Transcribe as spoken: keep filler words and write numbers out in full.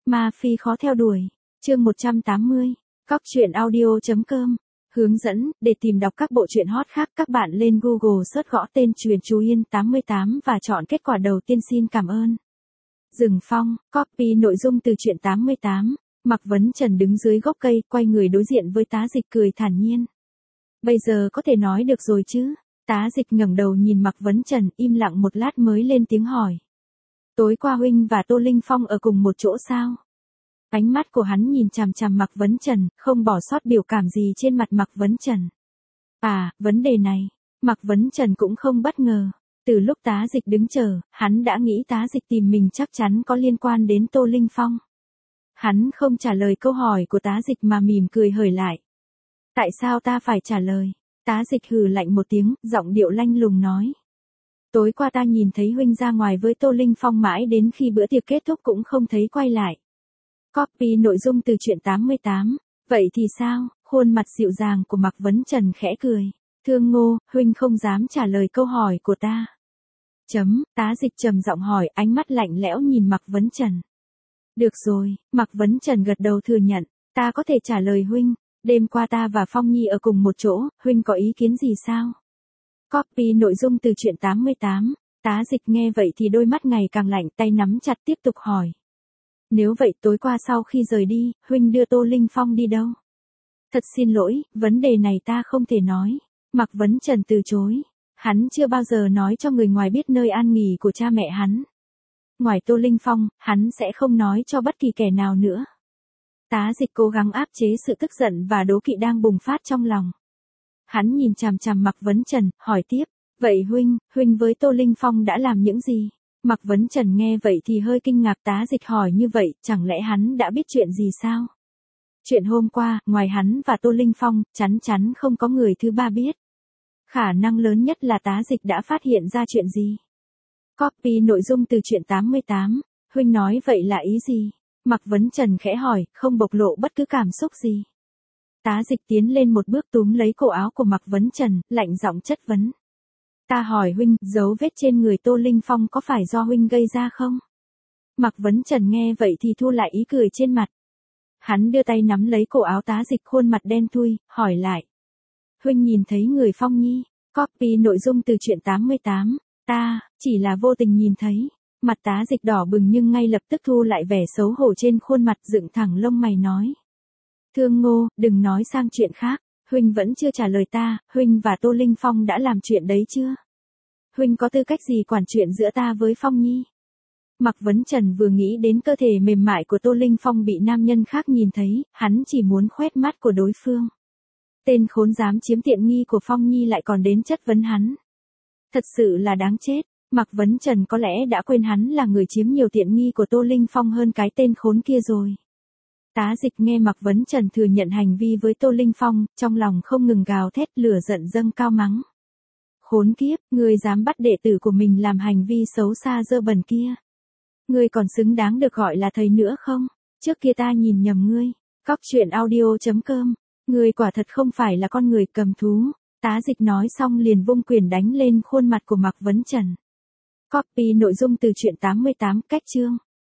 Ma Phi khó theo đuổi. Chương một trăm tám mươi. Cóc truyện audio chấm com. Hướng dẫn, để tìm đọc các bộ truyện hot khác các bạn lên Google search gõ tên Truyện Chú Yên tám mươi tám và chọn kết quả đầu tiên. Xin cảm ơn. Rừng Phong, copy nội dung từ truyện tám mươi tám. Mạc Vấn Trần đứng dưới gốc cây, quay người đối diện với Tá Dịch cười thản nhiên. Bây giờ có thể nói được rồi chứ? Tá Dịch ngẩng đầu nhìn Mạc Vấn Trần, im lặng một lát mới lên tiếng hỏi. Tối qua huynh và Tô Linh Phong ở cùng một chỗ sao? Ánh mắt của hắn nhìn chằm chằm Mạc Vấn Trần, không bỏ sót biểu cảm gì trên mặt Mạc Vấn Trần. À, vấn đề này, Mạc Vấn Trần cũng không bất ngờ. Từ lúc Tá Dịch đứng chờ, hắn đã nghĩ Tá Dịch tìm mình chắc chắn có liên quan đến Tô Linh Phong. Hắn không trả lời câu hỏi của Tá Dịch mà mỉm cười hời lại. Tại sao ta phải trả lời? Tá Dịch hừ lạnh một tiếng, giọng điệu lanh lùng nói. Tối qua ta nhìn thấy huynh ra ngoài với Tô Linh Phong mãi đến khi bữa tiệc kết thúc cũng không thấy quay lại. Copy nội dung từ truyện tám mươi tám. Vậy thì sao? Khuôn mặt dịu dàng của Mạc Vấn Trần khẽ cười. Thương Ngô, huynh không dám trả lời câu hỏi của ta. Chấm, Tá Dịch trầm giọng hỏi, ánh mắt lạnh lẽo nhìn Mạc Vấn Trần. Được rồi, Mạc Vấn Trần gật đầu thừa nhận, ta có thể trả lời huynh. Đêm qua ta và Phong Nhi ở cùng một chỗ, huynh có ý kiến gì sao? Copy nội dung từ truyện tám mươi tám. Tá Dịch nghe vậy thì đôi mắt ngày càng lạnh, tay nắm chặt tiếp tục hỏi. Nếu vậy tối qua sau khi rời đi, huynh đưa Tô Linh Phong đi đâu? Thật xin lỗi, vấn đề này ta không thể nói. Mạc Vấn Trần từ chối. Hắn chưa bao giờ nói cho người ngoài biết nơi an nghỉ của cha mẹ hắn. Ngoài Tô Linh Phong, hắn sẽ không nói cho bất kỳ kẻ nào nữa. Tá Dịch cố gắng áp chế sự tức giận và đố kỵ đang bùng phát trong lòng. Hắn nhìn chằm chằm Mạc Vấn Trần, hỏi tiếp. Vậy huynh, huynh với Tô Linh Phong đã làm những gì? Mạc Vấn Trần nghe vậy thì hơi kinh ngạc. Tá Dịch hỏi như vậy, chẳng lẽ hắn đã biết chuyện gì sao? Chuyện hôm qua, ngoài hắn và Tô Linh Phong, chắn chắn không có người thứ ba biết. Khả năng lớn nhất là Tá Dịch đã phát hiện ra chuyện gì? Copy nội dung từ truyện tám mươi tám. Huynh nói vậy là ý gì? Mạc Vấn Trần khẽ hỏi, không bộc lộ bất cứ cảm xúc gì. Tá Dịch tiến lên một bước túm lấy cổ áo của Mạc Vấn Trần, lạnh giọng chất vấn. Ta hỏi huynh, dấu vết trên người Tô Linh Phong có phải do huynh gây ra không? Mạc Vấn Trần nghe vậy thì thu lại ý cười trên mặt. Hắn đưa tay nắm lấy cổ áo Tá Dịch, khuôn mặt đen thui, hỏi lại. Huynh nhìn thấy người Phong Nhi? Copy nội dung từ truyện tám mươi tám. Ta, chỉ là vô tình nhìn thấy. Mặt Tá Dịch đỏ bừng nhưng ngay lập tức thu lại vẻ xấu hổ trên khuôn mặt, dựng thẳng lông mày nói. Thương Ngô, đừng nói sang chuyện khác. Huynh vẫn chưa trả lời ta, huynh và Tô Linh Phong đã làm chuyện đấy chưa? Huynh có tư cách gì quản chuyện giữa ta với Phong Nhi? Mạc Vấn Trần vừa nghĩ đến cơ thể mềm mại của Tô Linh Phong bị nam nhân khác nhìn thấy, hắn chỉ muốn khoét mắt của đối phương. Tên khốn dám chiếm tiện nghi của Phong Nhi lại còn đến chất vấn hắn. Thật sự là đáng chết. Mạc Vấn Trần có lẽ đã quên hắn là người chiếm nhiều tiện nghi của Tô Linh Phong hơn cái tên khốn kia rồi. Tá Dịch nghe Mạc Vấn Trần thừa nhận hành vi với Tô Linh Phong, trong lòng không ngừng gào thét, lửa giận dâng cao mắng. Khốn kiếp, ngươi dám bắt đệ tử của mình làm hành vi xấu xa dơ bẩn kia. Ngươi còn xứng đáng được gọi là thầy nữa không? Trước kia ta nhìn nhầm ngươi. Cóc truyện audio chấm com. Ngươi quả thật không phải là con người cầm thú. Tá Dịch nói xong liền vung quyền đánh lên khuôn mặt của Mạc Vấn Trần. Copy nội dung từ truyện tám mươi tám. Cách chương.